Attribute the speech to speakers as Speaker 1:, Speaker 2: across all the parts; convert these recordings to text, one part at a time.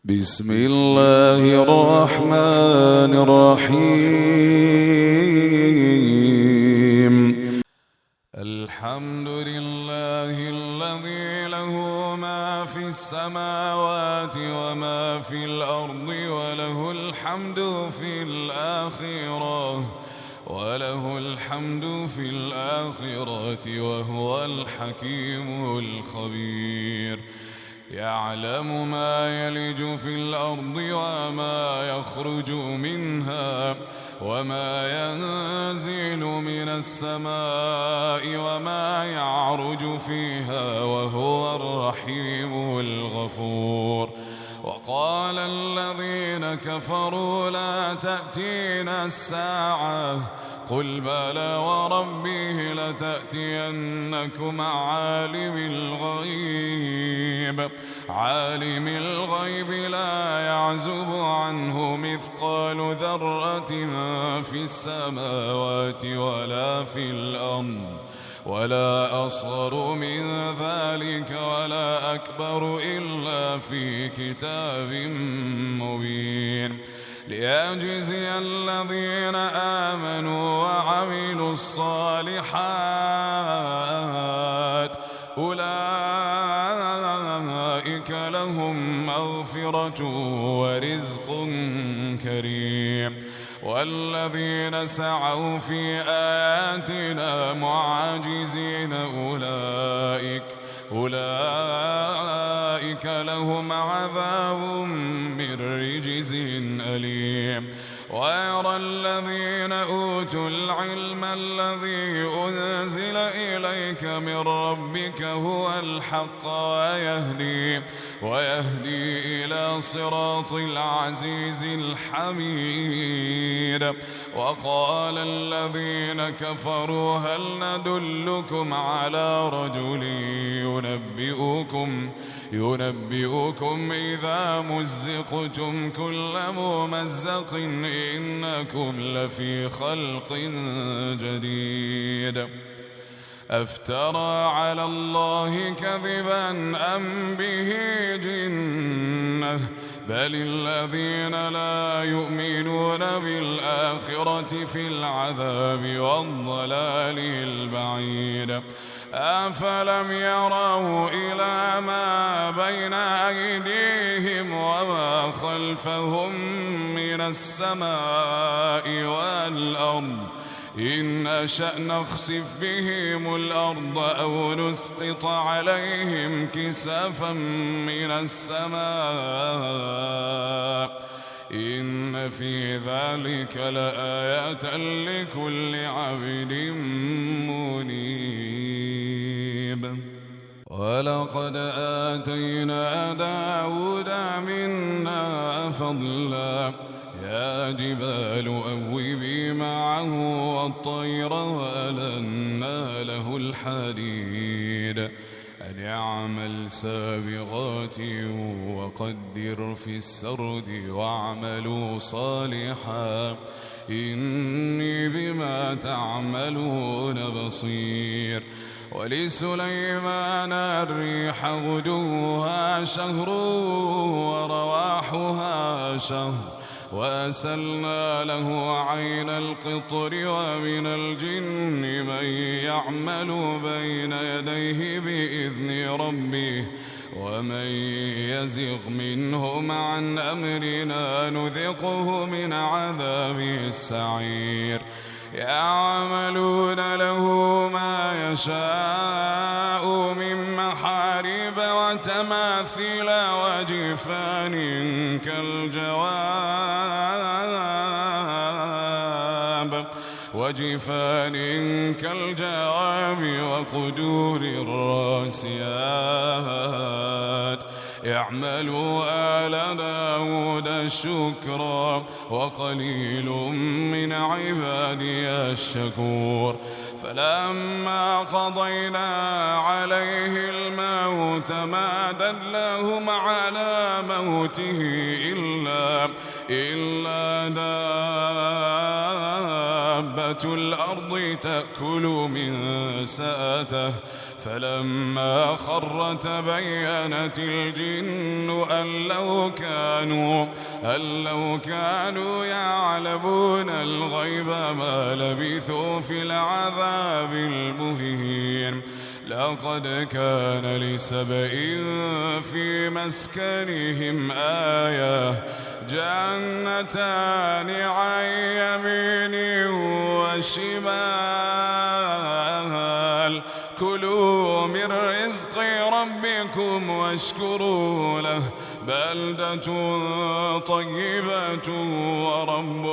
Speaker 1: بسم الله الرحمن الرحيم. الحمد لله الذي له ما في السماوات وما في الأرض وله الحمد في الآخرة وهو الحكيم الخبير. يعلم ما يلج في الأرض وما يخرج منها وما ينزل من السماء وما يعرج فيها وهو الرحيم الغفور. وقال الذين كفروا لا تأتينا الساعة قل بلى وربه لتأتينكم عالم الغيب لا يعزب عنه مثقال ذرة في السماوات ولا في الأرض ولا أصغر من ذلك ولا أكبر إلا في كتاب مبين. ليجزي الذين آمنوا وعملوا الصالحات أولئك لهم مغفرة ورزق كريم. والذين سعوا في آياتنا معاجزين أولئك لهم عذاب من رجز أليم. ويرى الذين أوتوا العلم الذي أنزل إليك من ربك هو الحق ويهدي إلى صراط العزيز الحميد. وقال الذين كفروا هل ندلكم على رجل ينبئكم إذا مزقتم كل ممزق إنكم لفي خلق جديد. أفترى على الله كذبا أم به جنة بل الذين لا يؤمنون بالآخرة في العذاب والضلال البعيد. أفلم يروا إلى ما بين أيديهم وما خلفهم من السماء والأرض إن نشأ نخسف بهم الأرض أو نسقط عليهم كسفا من السماء إن في ذلك لآيات لكل عبد منيب. ولقد آتينا داود منا فضلا يا جبال أوبي معه والطير وألنا له الحديد أن يعمل سابغات وقدر في السرد واعملوا صالحا إني بما تعملون بصير. ولسليمان الريح غدوها شهر ورواحها شهر وأسلنا له عين القطر ومن الجن من يعمل بين يديه بإذن ربه ومن يزغ منهم عن أمرنا نذقه من عذاب السعير. يعملون له ما يشاء من محاريب وتماثيل وجفان كالجواب وقدور الراسيات. اعملوا آل داود شكرا وقليل من عبادي الشكور. فلما قضينا عليه الموت ما دلهم على موته إلا دابة الأرض تأكل من سأته فلما خر تبينت الجن أن لو كانوا يعلمون الغيب ما لبثوا في العذاب المهين. لقد كان لسبإ في مسكنهم آية جنتان عن يمين وشمال كلوا من رزق ربكم واشكروا له بلدة طيبة ورب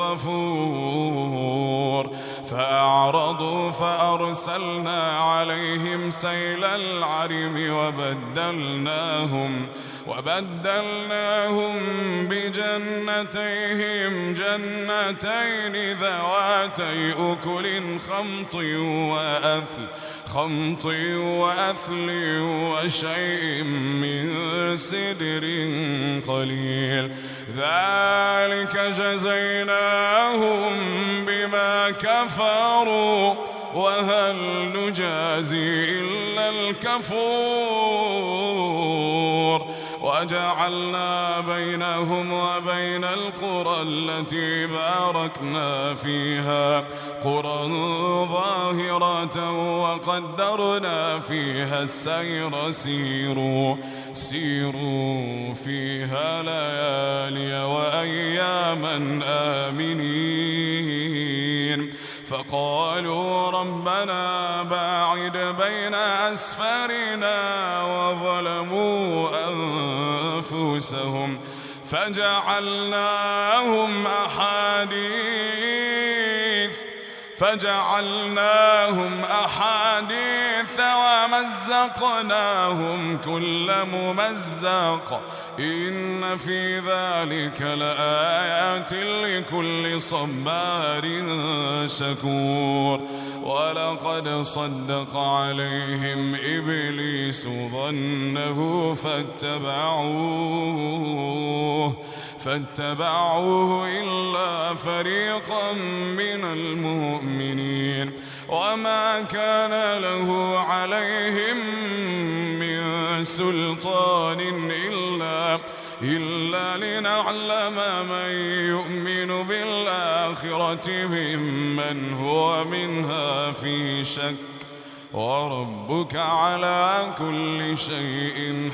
Speaker 1: غفور. فأعرضوا فأرسلنا عليهم سيل العرم وبدلناهم بجنتيهم جنتين ذواتي أكل خمط وأثل وشيء من سدر قليل ذلك جزيناهم بما كفروا وهل نجازي إلا الكفور. وجعلنا بينهم وبين القرى التي باركنا فيها قرى ظاهرة وقدرنا فيها السير سيروا فيها ليالي وأياما آمنين. فقالوا ربنا باعد بين أسفارنا وظلموا أنفسهم فجعلناهم أحاديث ومزقناهم كل ممزق إن في ذلك لآيات لكل صبار شكور. ولقد صدق عليهم إبليس ظنه فاتبعوه إلا فريقا من المؤمنين وما كان له عليهم من سلطان إلا لنعلم من يؤمن بالآخرة ممن هو منها في شك وربك على كل شيء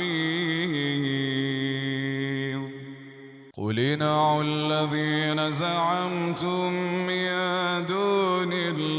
Speaker 1: حفيظ. قل ادعوا الذين زعمتم من دون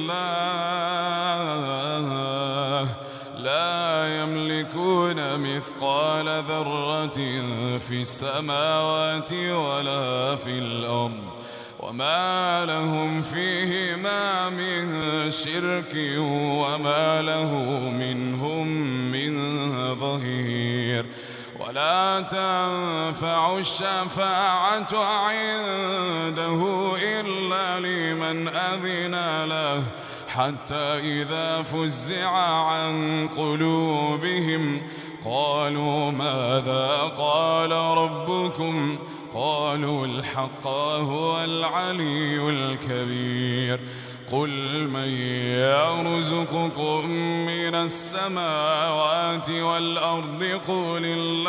Speaker 1: الله لا يملكون مثقال ذرة في السماوات ولا في الأرض وما لهم فيهما من شرك وما له منهم من ظهير. ولا تنفع الشفاعة عنده إلا لمن أذن له حتى إذا فزع عن قلوبهم قالوا ماذا قال ربكم قالوا الحق وهو العلي الكبير. قل من يرزقكم من السماوات والأرض قل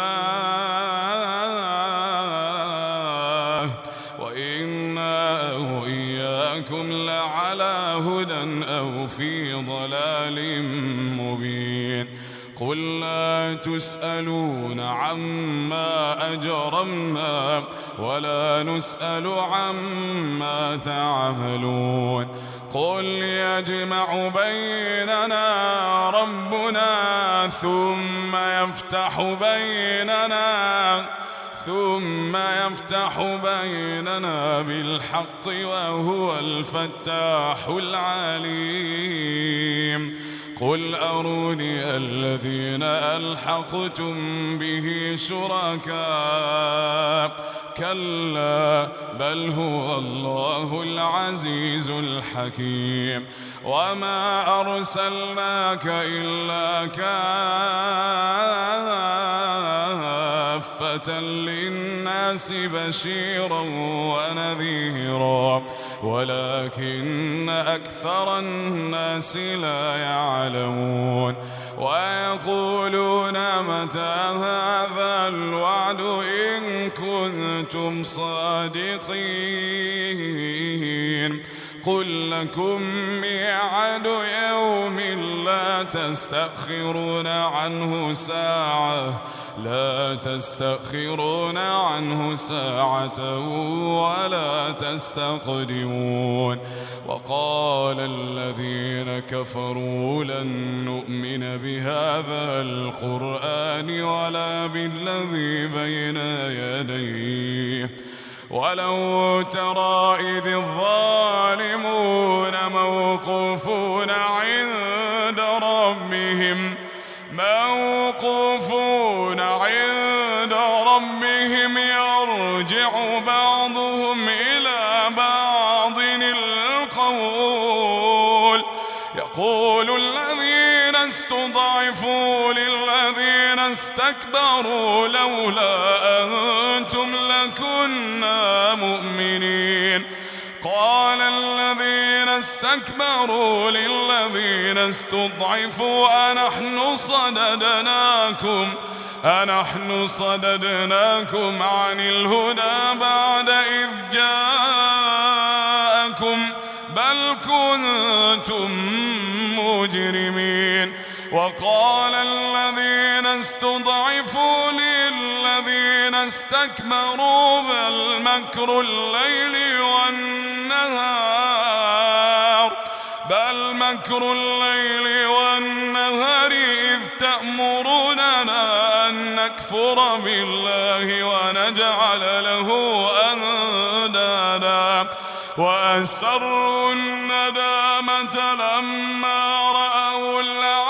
Speaker 1: الله وإنا أو إياكم لعلى هدى أو في ضلال مبين. قل لا تسألون عما أجرمنا ولا نسأل عما تعملون. قل يجمع بيننا ربنا ثم يفتح بيننا بالحق وهو الفتاح العليم. قل أروني الذين ألحقتم به شركاء كلا بل هو الله العزيز الحكيم. وما أرسلناك إلا كافة كافة للناس بشيرا ونذيرا ولكن أكثر الناس لا يعلمون ويقولون متى هذا الوعد إن كنتم صادقين قل لكم ميعاد يوم لا تستأخرون عنه ساعة ولا تستقدمون وقال الذين كفروا لن نؤمن بهذا القرآن ولا بالذي بين يديه ولو ترى إذ الظالمون موقوفون عند ربهم يرجع بعضهم إلى بعض القول يقول الذين استضعفوا للذين استكبروا لولا أنتم لكنا مؤمنين قال الذين استكبروا للذين استضعفوا أنحن صددناكم عن الهدى بعد إذ جاءكم بل كنتم مجرمين وقال الذين استضعفوا للذين استكبروا بل مكر الليل والنهار إذ تأمروننا أن نكفر بالله ونجعل له أندادا وأسروا الندامة لما رأوا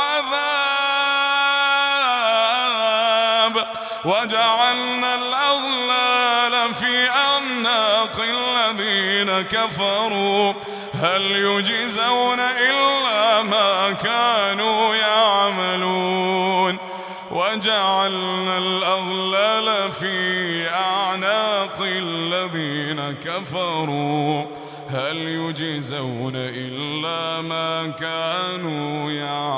Speaker 1: العذاب وجعلنا الأغلال في أعناق الذين كفروا هل يجزون إلا ما كانوا يعملون وجعلنا الأغلال في أعناق الذين كفروا هل يجزون إلا ما كانوا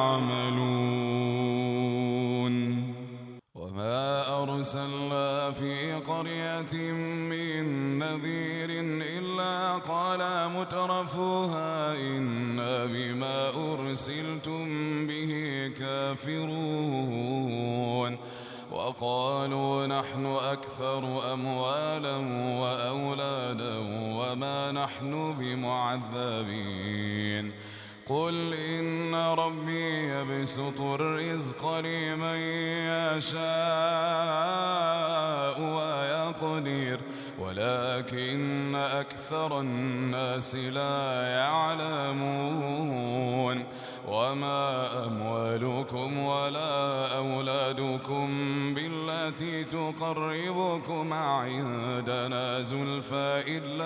Speaker 1: يعملون وما أرسلنا في قرية من نذير إلا قال مترفوها إنا بما أرسلتم به كافرون وقالوا نحن أكثر أموالا وأولادا وما نحن بمعذبين قل إن ربي يبسط الرزق لمن يشاء ويقدر ولكن أكثر الناس لا يعلمون وما أموالكم ولا أولادكم بالتي تقربكم عندنا زلفى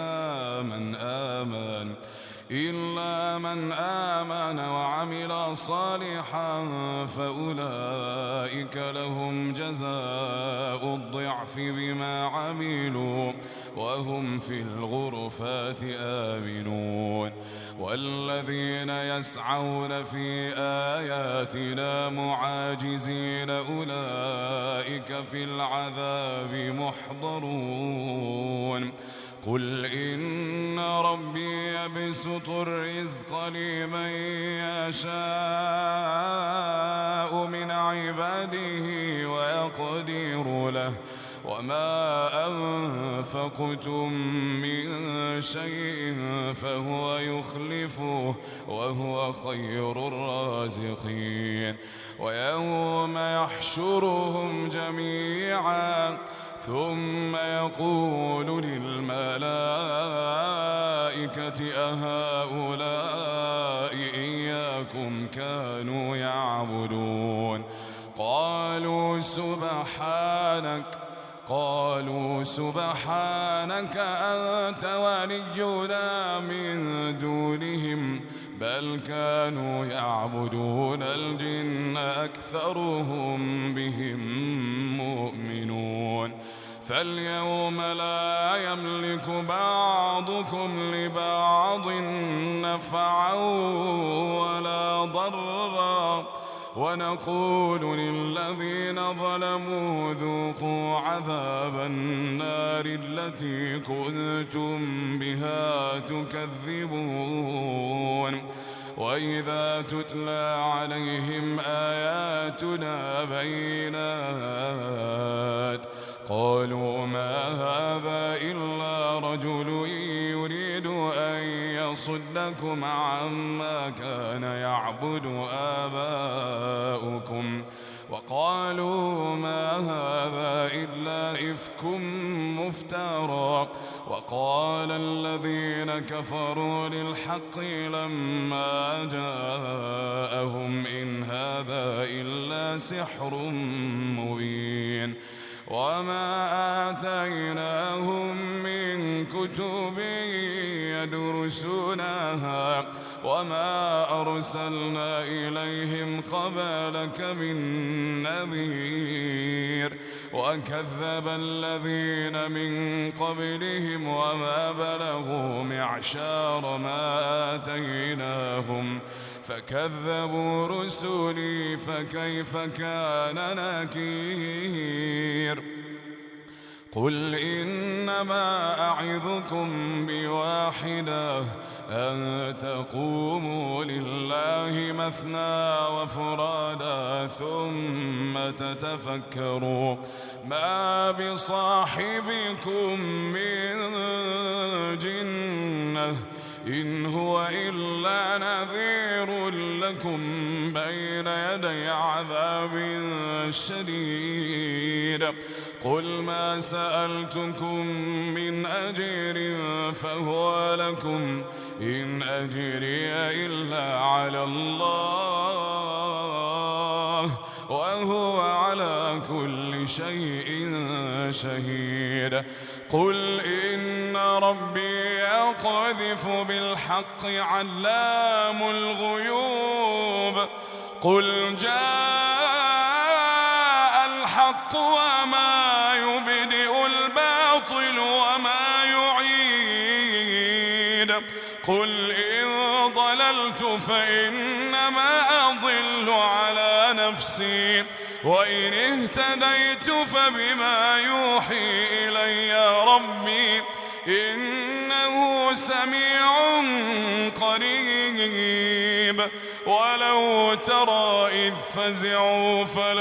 Speaker 1: إلا من آمن وعمل صالحا فأولئك لهم جزاء الضعف بما عملوا وهم في الغرفات آمنون والذين يسعون في آياتنا معاجزين أولئك في العذاب محضرون قل إن ربي يبسط الرزق لمن يشاء من عباده ويقدر له وما أنفقتم من شيء فهو يخلفه وهو خير الرازقين ويوم يحشرهم جميعا ثم يقول للملائكة أهؤلاء إياكم كانوا يعبدون قالوا سبحانك أنت ولينا من دونهم بل كانوا يعبدون الجن أكثرهم بهم مؤمنون فاليوم لا يملك بعضكم لبعض نفعا ولا ضرا ونقول للذين ظلموا ذوقوا عذاب النار التي كنتم بها تكذبون وإذا تتلى عليهم آياتنا بينات قالوا ما هذا إلا رجل يريد أن يصدكم عما كان يعبد آباؤكم وقالوا ما هذا إلا إفك مفترى وقال الذين كفروا للحق لما جاءهم إن هذا إلا سحر مبين وما آتيناهم من كتب يدرسونها وما أرسلنا إليهم قبلك من نذير وكذب الذين من قبلهم وما بلغوا معشار ما آتيناهم فكذبوا رسلي فكيف كان نكير قل إنما أعظكم بواحدة أن تقوموا لله مثنى وفرادا ثم تتفكروا ما بصاحبكم من جنة إن هو إلا نذير لكم بين يدي عذاب شديد قل ما سألتكم من أجر فهو لكم إن أجري إلا على الله وهو على كل شيء شهيد قل إن ربي يقذف بالحق علام الغيوب قل جاء الحق وما يبدئ الباطل وما يعيد قل إن ضللت فإنما أضل على نفسي وإن اهتديت فبما يوحي إلي ربي إنه سميع قريب ولو ترى إذ فزعوا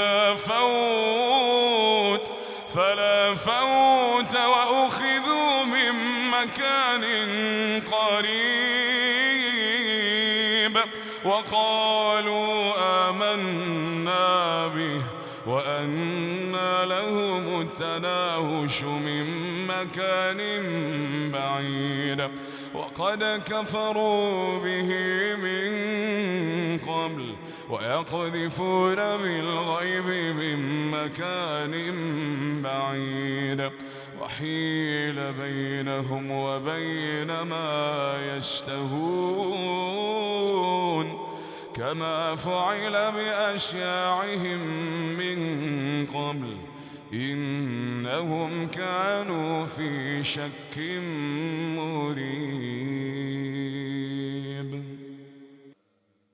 Speaker 1: فلا فوت وأخذوا من مكان قريب وقالوا آمنا به وأنى لهم التناوش من مكان بعيد وقد كفروا به من قبل ويقذفون بالغيب من مكان بعيد وحيل بينهم وبين ما يشتهون كما فعل بأشياعهم من قبل إنهم كانوا في شك مريب